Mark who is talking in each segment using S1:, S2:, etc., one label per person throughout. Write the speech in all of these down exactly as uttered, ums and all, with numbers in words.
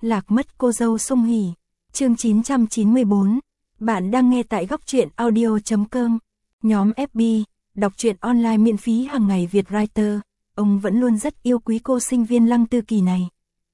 S1: Lạc mất cô dâu sung hỉ. Chương chín trăm chín mươi bốn. Bạn đang nghe tại góc truyện audio chấm com. Nhóm ép bê, đọc truyện online miễn phí hàng ngày Việt Writer. Ông vẫn luôn rất yêu quý cô sinh viên Lăng Tư Kỳ này.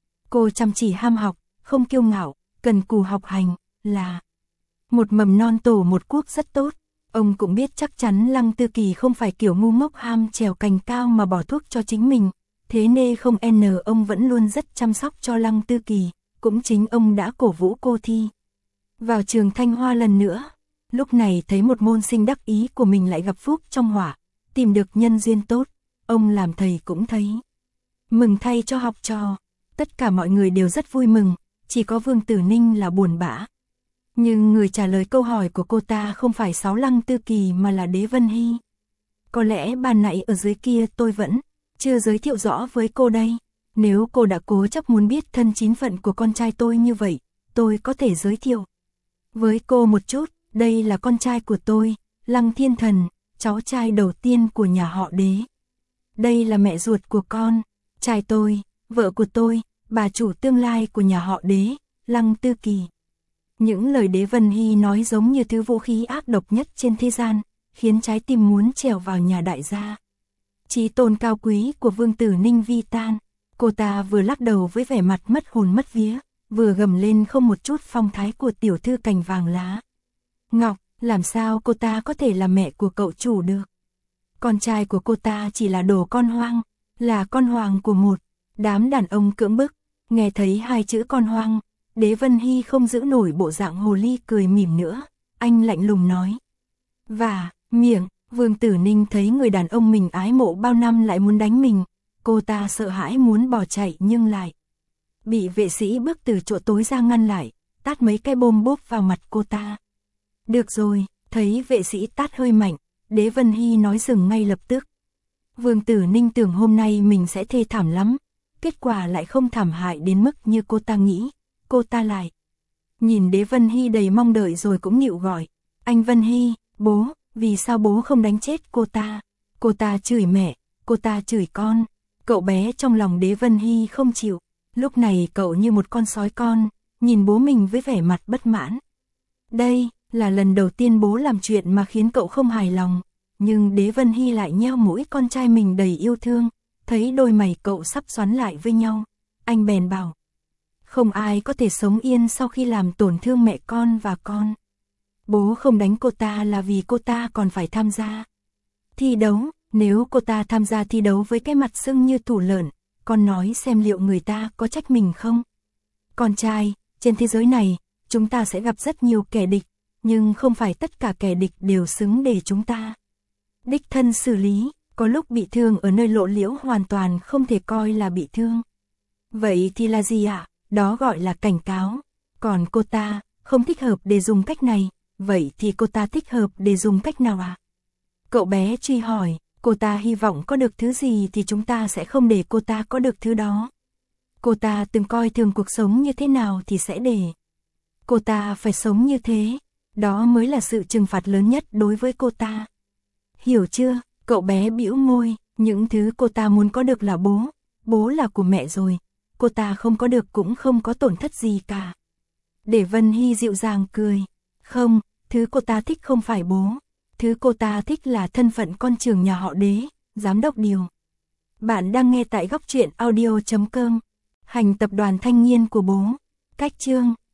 S1: Cô chăm chỉ ham học, không kiêu ngạo, cần cù học hành, là một mầm non tổ một quốc rất tốt. Ông cũng biết chắc chắn Lăng Tư Kỳ không phải kiểu ngu ngốc ham trèo cành cao mà bỏ thuốc cho chính mình. Thế nên không n ông vẫn luôn rất chăm sóc cho Lăng Tư Kỳ, cũng chính ông đã cổ vũ cô thi vào trường Thanh Hoa lần nữa. Lúc này thấy một môn sinh đắc ý của mình lại gặp phúc trong họa, tìm được nhân duyên tốt, ông làm thầy cũng thấy mừng thay cho học trò. Tất cả mọi người đều rất vui mừng, chỉ có Vương Tử Ninh là buồn bã. Nhưng người trả lời câu hỏi của cô ta không phải Sáu Lăng Tư Kỳ mà là Đế Vân Hy. Có lẽ ban nãy ở dưới kia tôi vẫn chưa giới thiệu rõ với cô đây. Nếu cô đã cố chấp muốn biết thân chín phận của con trai tôi như vậy, tôi có thể giới thiệu với cô một chút. Đây là con trai của tôi, Lăng Thiên Thần, cháu trai đầu tiên của nhà họ Đế. Đây là mẹ ruột của con trai tôi, vợ của tôi, bà chủ tương lai của nhà họ Đế, Lăng Tư Kỳ. Những lời Đế Vân Hy nói giống như thứ vũ khí ác độc nhất trên thế gian, khiến trái tim muốn trèo vào nhà đại gia chí tôn cao quý của Vương Tử Ninh vi tan. Cô ta vừa lắc đầu với vẻ mặt mất hồn mất vía, vừa gầm lên không một chút phong thái của tiểu thư cành vàng lá ngọc. Làm sao cô ta có thể là mẹ của cậu chủ được? Con trai của cô ta chỉ là đồ con hoang, là con hoàng của một đám đàn ông cưỡng bức. Nghe thấy hai chữ con hoang, Đế Vân Hy không giữ nổi bộ dạng hồ ly cười mỉm nữa, anh lạnh lùng nói. Và, miệng, Vương Tử Ninh thấy người đàn ông mình ái mộ bao năm lại muốn đánh mình, cô ta sợ hãi muốn bỏ chạy nhưng lại bị vệ sĩ bước từ chỗ tối ra ngăn lại, tát mấy cái bôm bốp vào mặt cô ta. Được rồi, thấy vệ sĩ tát hơi mạnh, Đế Vân Hy nói dừng ngay lập tức. Vương Tử Ninh tưởng hôm nay mình sẽ thê thảm lắm, kết quả lại không thảm hại đến mức như cô ta nghĩ. Cô ta lại nhìn Đế Vân Hy đầy mong đợi rồi cũng nhịu gọi. Anh Vân Hy, bố, vì sao bố không đánh chết cô ta? Cô ta chửi mẹ, cô ta chửi con. Cậu bé trong lòng Đế Vân Hy không chịu. Lúc này cậu như một con sói con, nhìn bố mình với vẻ mặt bất mãn. Đây là lần đầu tiên bố làm chuyện mà khiến cậu không hài lòng. Nhưng Đế Vân Hy lại nheo mũi con trai mình đầy yêu thương. Thấy đôi mày cậu sắp xoắn lại với nhau, anh bèn bảo. Không ai có thể sống yên sau khi làm tổn thương mẹ con và con. Bố không đánh cô ta là vì cô ta còn phải tham gia thi đấu. Nếu cô ta tham gia thi đấu với cái mặt sưng như thủ lợn, con nói xem liệu người ta có trách mình không? Con trai, trên thế giới này, chúng ta sẽ gặp rất nhiều kẻ địch, nhưng không phải tất cả kẻ địch đều xứng để chúng ta đích thân xử lý. Có lúc bị thương ở nơi lộ liễu hoàn toàn không thể coi là bị thương. Vậy thì là gì ạ? À? Đó gọi là cảnh cáo. Còn cô ta không thích hợp để dùng cách này, vậy thì cô ta thích hợp để dùng cách nào ạ? À? Cậu bé truy hỏi, cô ta hy vọng có được thứ gì thì chúng ta sẽ không để cô ta có được thứ đó. Cô ta từng coi thường cuộc sống như thế nào thì sẽ để cô ta phải sống như thế. Đó mới là sự trừng phạt lớn nhất đối với cô ta. Hiểu chưa? Cậu bé bĩu môi, những thứ cô ta muốn có được là bố, bố là của mẹ rồi, cô ta không có được cũng không có tổn thất gì cả. Để Vân Hy dịu dàng cười, không, thứ cô ta thích không phải bố, thứ cô ta thích là thân phận con trưởng nhà họ Đế, giám đốc điều. Bạn đang nghe tại góc truyện audio chấm com, hành tập đoàn thanh niên của bố, cách chương.